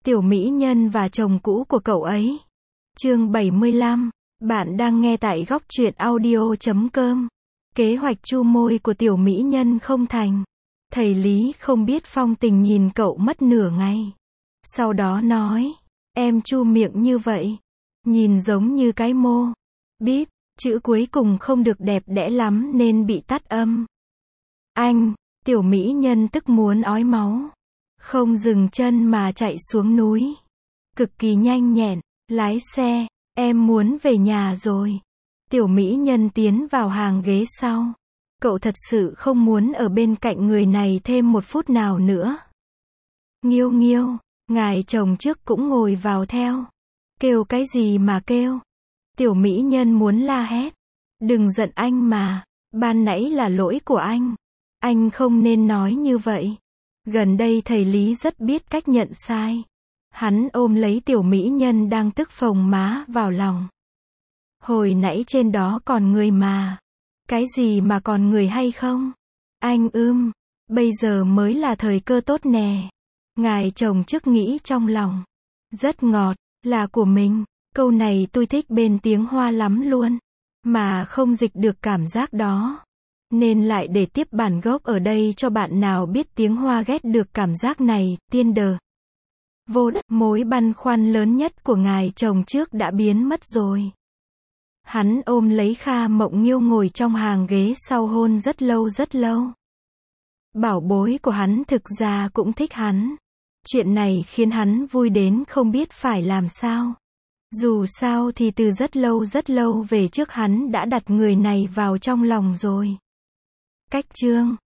Tiểu mỹ nhân và chồng cũ của cậu ấy. Chương 75. Bạn đang nghe tại góc truyện audio.com. Kế hoạch chu môi của tiểu mỹ nhân không thành. Thầy Lý không biết phong tình nhìn cậu mất nửa ngày. Sau đó nói, em chu miệng như vậy, nhìn giống như cái mô. Bíp, chữ cuối cùng không được đẹp đẽ lắm nên bị tắt âm. Anh, tiểu mỹ nhân tức muốn ói máu. Không dừng chân mà chạy xuống núi. Cực kỳ nhanh nhẹn, lái xe, em muốn về nhà rồi. Tiểu mỹ nhân tiến vào hàng ghế sau. Cậu thật sự không muốn ở bên cạnh người này thêm một phút nào nữa. Nghiêu nghiêu, ngài chồng trước cũng ngồi vào theo. Kêu cái gì mà kêu? Tiểu mỹ nhân muốn la hét. Đừng giận anh mà, ban nãy là lỗi của anh. Anh không nên nói như vậy. Gần đây thầy Lý rất biết cách nhận sai. Hắn ôm lấy tiểu mỹ nhân đang tức phồng má vào lòng. Hồi nãy trên đó còn người mà. Cái gì mà còn người hay không? Anh bây giờ mới là thời cơ tốt nè. Ngài chồng trước nghĩ trong lòng. Rất ngọt, là của mình. Câu này tôi thích bên tiếng Hoa lắm luôn. Mà không dịch được cảm giác đó. Nên lại để tiếp bản gốc ở đây cho bạn nào biết tiếng Hoa ghét được cảm giác này, tiên đờ. Vô đất, mối băn khoăn lớn nhất của ngài chồng trước đã biến mất rồi. Hắn ôm lấy Kha Mộng Nghiêu ngồi trong hàng ghế sau hôn rất lâu rất lâu. Bảo bối của hắn thực ra cũng thích hắn. Chuyện này khiến hắn vui đến không biết phải làm sao. Dù sao thì từ rất lâu về trước hắn đã đặt người này vào trong lòng rồi. Cách chương